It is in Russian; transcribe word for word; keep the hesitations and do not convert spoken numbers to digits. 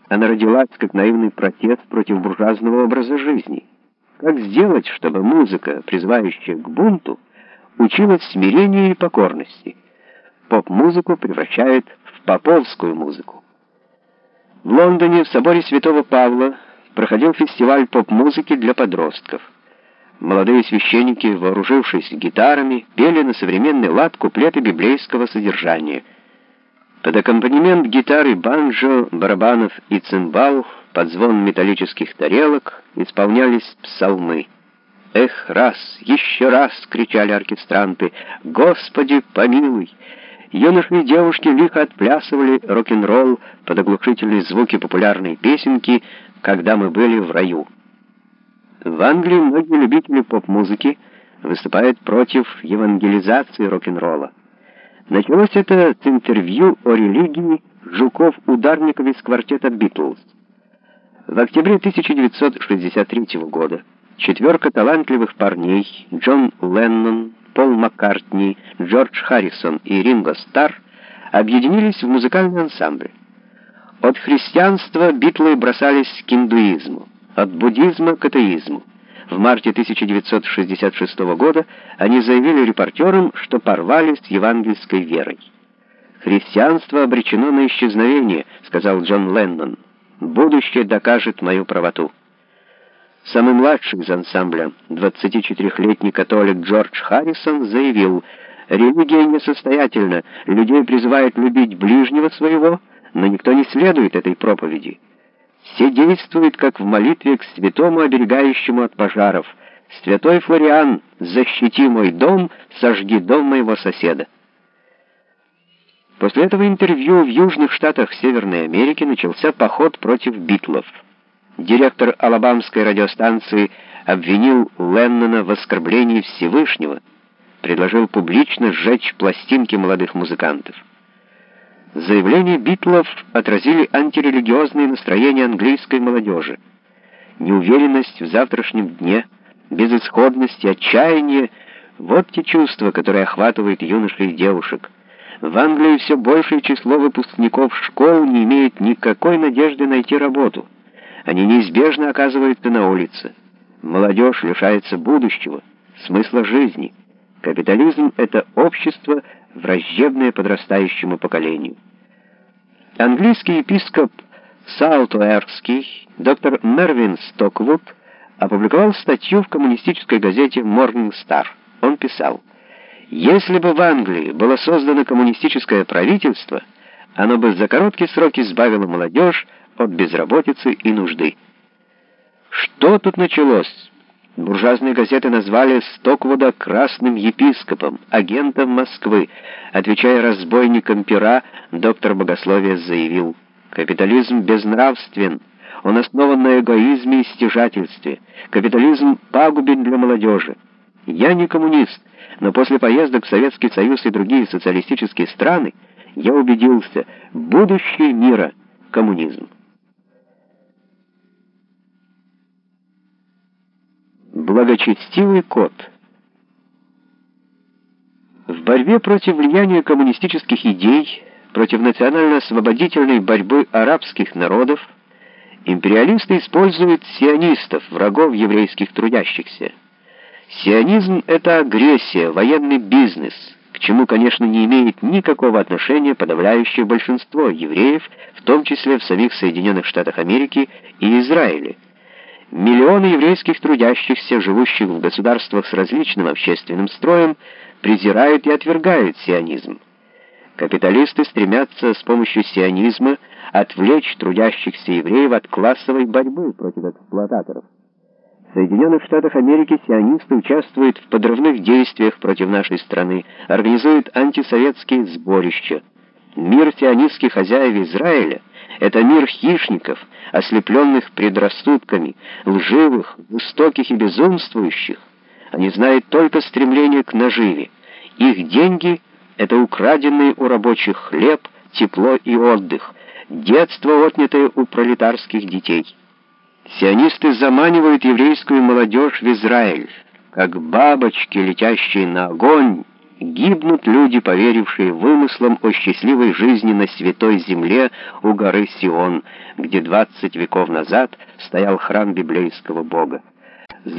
Она родилась как наивный протест против буржуазного образа жизни. Как сделать, чтобы музыка, призывающая к бунту, училась смирению и покорности? Поп-музыку превращает в поповскую музыку. В Лондоне в соборе Святого Павла проходил фестиваль поп-музыки для подростков. Молодые священники, вооружившись гитарами, пели на современный лад куплеты библейского содержания. Под аккомпанемент гитары, банджо, барабанов и цимбал, под звон металлических тарелок исполнялись псалмы. «Эх, раз, еще раз!» — кричали оркестранты. «Господи, помилуй!» Юноши и девушки лихо отплясывали рок-н-ролл под оглушительные звуки популярной песенки «Когда мы были в раю». В Англии многие любители поп-музыки выступают против евангелизации рок-н-ролла. Началось это с интервью о религии Жуков-Ударников из квартета «Битлз». В октябре тысяча девятьсот шестьдесят третьего года четверка талантливых парней Джон Леннон, Пол Маккартни, Джордж Харрисон и Ринго Старр объединились в музыкальный ансамбль. От христианства битлы бросались к индуизму, от буддизма к атеизму. В марте тысяча девятьсот шестьдесят шестого года они заявили репортерам, что порвали с евангельской верой. «Христианство обречено на исчезновение», — сказал Джон Леннон. «Будущее докажет мою правоту». Самый младший из ансамбля, двадцатичетырехлетний католик Джордж Харрисон, заявил: «Религия несостоятельна, людей призывают любить ближнего своего, но никто не следует этой проповеди. Все действуют, как в молитве к святому, оберегающему от пожаров. Святой Флориан, защити мой дом, сожги дом моего соседа». После этого интервью в южных штатах Северной Америки начался поход против битлов. Директор алабамской радиостанции обвинил Леннона в оскорблении Всевышнего, предложил публично сжечь пластинки молодых музыкантов. Заявления битлов отразили антирелигиозные настроения английской молодежи. Неуверенность в завтрашнем дне, безысходность и отчаяние — вот те чувства, которые охватывают юношей и девушек. В Англии все большее число выпускников школ не имеет никакой надежды найти работу. Они неизбежно оказываются на улице. Молодежь лишается будущего, смысла жизни. Капитализм — это общество, враждебное подрастающему поколению. Английский епископ Саутуэрский, доктор Мервин Стоквуд, опубликовал статью в коммунистической газете Morning Star. Он писал: «Если бы в Англии было создано коммунистическое правительство, оно бы за короткий срок избавило молодежь от безработицы и нужды». Что тут началось? Буржуазные газеты назвали Стоквуда красным епископом, агентом Москвы. Отвечая разбойникам пера, доктор богословия заявил: «Капитализм безнравствен, он основан на эгоизме и стяжательстве. Капитализм пагубен для молодежи. Я не коммунист, но после поездок в Советский Союз и другие социалистические страны я убедился: будущее мира — коммунизм». Благочестивый кот. В борьбе против влияния коммунистических идей, против национально-освободительной борьбы арабских народов, империалисты используют сионистов, врагов еврейских трудящихся. Сионизм — это агрессия, военный бизнес, к чему, конечно, не имеет никакого отношения подавляющее большинство евреев, в том числе в самих Соединенных Штатах Америки и Израиле. Миллионы еврейских трудящихся, живущих в государствах с различным общественным строем, презирают и отвергают сионизм. Капиталисты стремятся с помощью сионизма отвлечь трудящихся евреев от классовой борьбы против эксплуататоров. В Соединенных Штатах Америки сионисты участвуют в подрывных действиях против нашей страны, организуют антисоветские сборища. Мир сионистских хозяев Израиля — это мир хищников, ослепленных предрассудками, лживых, жестоких и безумствующих. Они знают только стремление к наживе. Их деньги — это украденный у рабочих хлеб, тепло и отдых, детство, отнятое у пролетарских детей. Сионисты заманивают еврейскую молодежь в Израиль, как бабочки, летящие на огонь, Гибнут люди, поверившие вымыслам о счастливой жизни на святой земле у горы Сион, где двадцать веков назад стоял храм библейского Бога.